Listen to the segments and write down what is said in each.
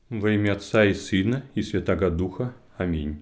Во имя Отца и Сына и Святаго Духа. Аминь.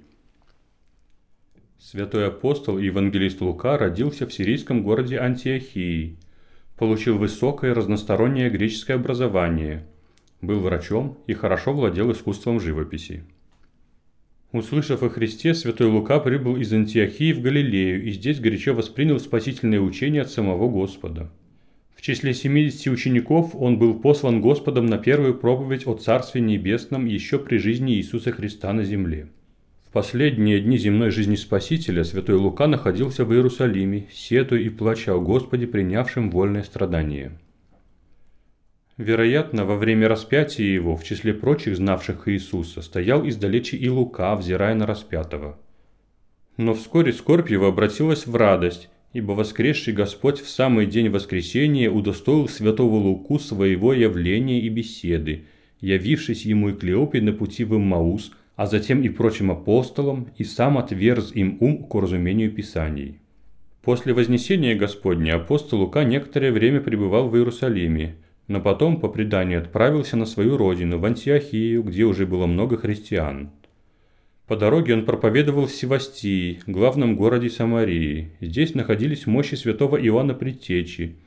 Святой апостол и евангелист Лука родился в сирийском городе Антиохии, получил высокое разностороннее греческое образование, был врачом и хорошо владел искусством живописи. Услышав о Христе, святой Лука прибыл из Антиохии в Галилею и здесь горячо воспринял спасительное учение от самого Господа. В числе 70 учеников он был послан Господом на первую проповедь о Царстве Небесном еще при жизни Иисуса Христа на земле. В последние дни земной жизни Спасителя святой Лука находился в Иерусалиме, сетуя и плача о Господе, принявшем вольное страдание. Вероятно, во время распятия его, в числе прочих знавших Иисуса, стоял издалече и Лука, взирая на распятого. Но вскоре скорбь его обратилась в радость, ибо воскресший Господь в самый день воскресения удостоил святого Луку своего явления и беседы, явившись ему и Клеопе на пути в Иммаус, а затем и прочим апостолам, и сам отверз им ум к разумению Писаний. После вознесения Господня апостол Лука некоторое время пребывал в Иерусалиме, но потом, по преданию, отправился на свою родину, в Антиохию, где уже было много христиан. По дороге он проповедовал в Севастии, главном городе Самарии. Здесь находились мощи святого Иоанна Предтечи.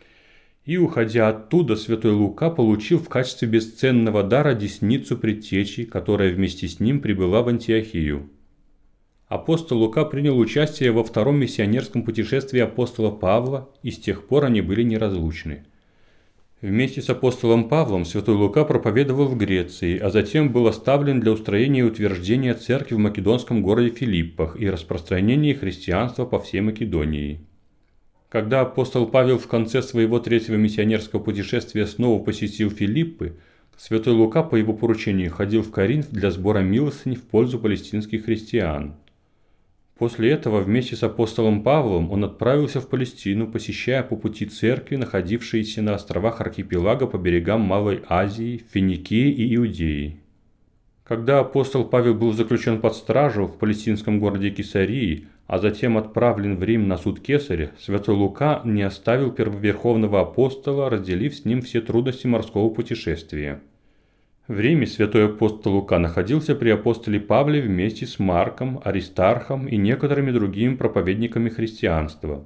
И, уходя оттуда, святой Лука получил в качестве бесценного дара десницу Предтечи, которая вместе с ним прибыла в Антиохию. Апостол Лука принял участие во втором миссионерском путешествии апостола Павла, и с тех пор они были неразлучны. Вместе с апостолом Павлом святой Лука проповедовал в Греции, а затем был оставлен для устроения и утверждения церкви в македонском городе Филиппах и распространения христианства по всей Македонии. Когда апостол Павел в конце своего третьего миссионерского путешествия снова посетил Филиппы, святой Лука по его поручению ходил в Коринф для сбора милостынь в пользу палестинских христиан. После этого вместе с апостолом Павлом он отправился в Палестину, посещая по пути церкви, находившиеся на островах архипелага по берегам Малой Азии, Финикии и Иудеи. Когда апостол Павел был заключен под стражу в палестинском городе Кесарии, а затем отправлен в Рим на суд Кесаря, святой Лука не оставил первоверховного апостола, разделив с ним все трудности морского путешествия. В Риме святой апостол Лука находился при апостоле Павле вместе с Марком, Аристархом и некоторыми другими проповедниками христианства.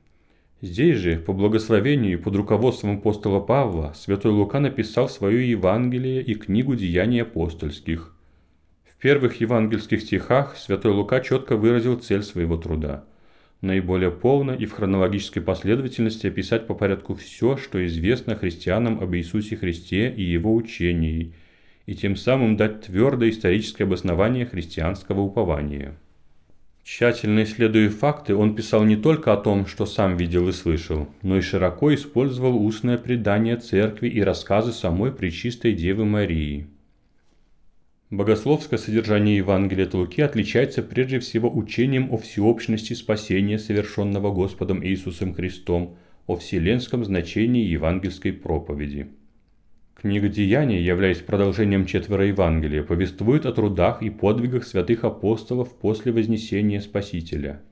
Здесь же, по благословению и под руководством апостола Павла, святой Лука написал свое Евангелие и книгу «Деяний апостольских». В первых евангельских стихах святой Лука четко выразил цель своего труда – наиболее полно и в хронологической последовательности описать по порядку все, что известно христианам об Иисусе Христе и Его учении, и тем самым дать твердое историческое обоснование христианского упования. Тщательно исследуя факты, он писал не только о том, что сам видел и слышал, но и широко использовал устное предание церкви и рассказы самой Пречистой Девы Марии. Богословское содержание Евангелия от Луки отличается прежде всего учением о всеобщности спасения, совершенного Господом Иисусом Христом, о вселенском значении евангельской проповеди. Книга «Деяний», являясь продолжением четверо Евангелия, повествует о трудах и подвигах святых апостолов после вознесения Спасителя.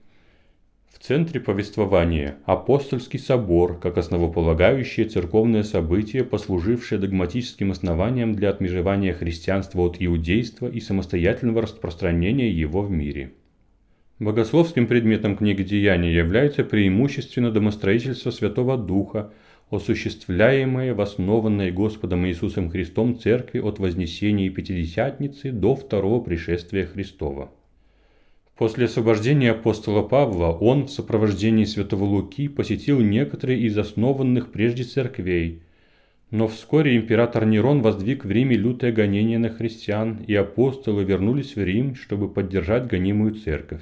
В центре повествования – апостольский собор, как основополагающее церковное событие, послужившее догматическим основанием для отмежевания христианства от иудейства и самостоятельного распространения его в мире. Богословским предметом книги «Деяний» является преимущественно домостроительство Святого Духа, осуществляемое в основанной Господом Иисусом Христом Церкви от Вознесения Пятидесятницы до второго пришествия Христова. После освобождения апостола Павла он в сопровождении святого Луки посетил некоторые из основанных прежде церквей, но вскоре император Нерон воздвиг в Риме лютое гонение на христиан, и апостолы вернулись в Рим, чтобы поддержать гонимую церковь.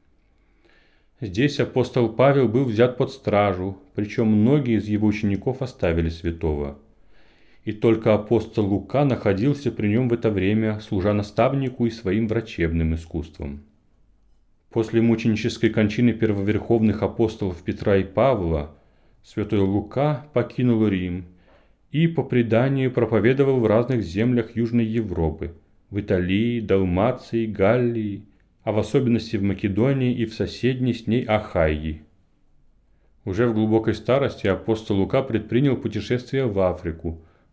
Здесь апостол Павел был взят под стражу, причем многие из его учеников оставили святого. И только апостол Лука находился при нем в это время, служа наставнику и своим врачебным искусством. После мученической кончины первоверховных апостолов Петра и Павла святой Лука покинул Рим и по преданию проповедовал в разных землях Южной Европы, в Италии, Далмации, Галлии, а в особенности в Македонии и в соседней с ней Ахайи. Уже в глубокой старости апостол Лука предпринял путешествие в Африку,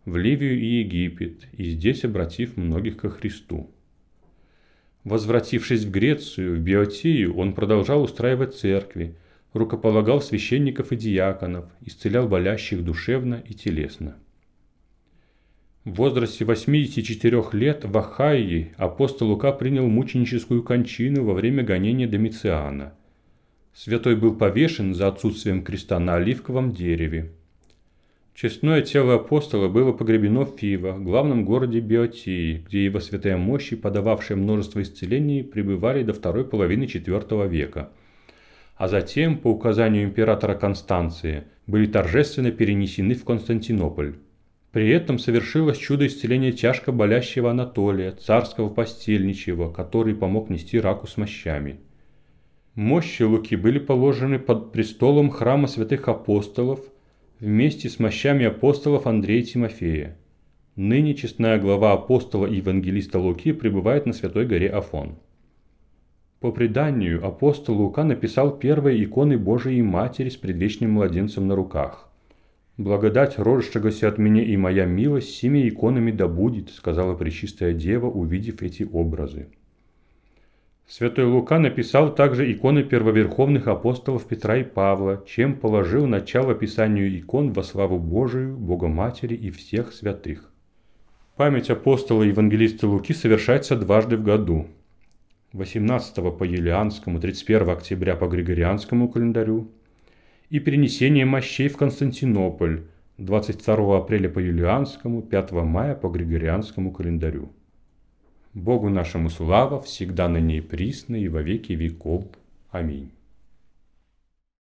в Ливию и Египет, и здесь обратив многих ко Христу. Возвратившись в Грецию, в Боэотию, он продолжал устраивать церкви, рукополагал священников и диаконов, исцелял болящих душевно и телесно. В возрасте 84 лет в Ахайи апостол Лука принял мученическую кончину во время гонения Домициана. Святой был повешен за отсутствием креста на оливковом дереве. Честное тело апостола было погребено в Фива, главном городе Боэотии, где его святая мощи, подававшие множество исцелений, пребывали до второй половины IV века. А затем, по указанию императора Констанция, были торжественно перенесены в Константинополь. При этом совершилось чудо исцеления тяжко болящего Анатолия, царского постельничьего, который помог нести раку с мощами. Мощи Луки были положены под престолом храма святых апостолов вместе с мощами апостолов Андрея и Тимофея. Ныне честная глава апостола и евангелиста Луки пребывает на Святой горе Афон. По преданию, апостол Лука написал первые иконы Божией Матери с предвечным младенцем на руках. «Благодать родшегося от меня и моя милость сими иконами да будет», сказала Пречистая Дева, увидев эти образы. Святой Лука написал также иконы первоверховных апостолов Петра и Павла, чем положил начало писанию икон во славу Божию, Богоматери и всех святых. Память апостола и евангелиста Луки совершается дважды в году. 18 по Юлианскому, 31 октября по Григорианскому календарю, и перенесение мощей в Константинополь 22 апреля по Юлианскому, 5 мая по Григорианскому календарю. Богу нашему слава, всегда ныне и присно, и во веки веков. Аминь.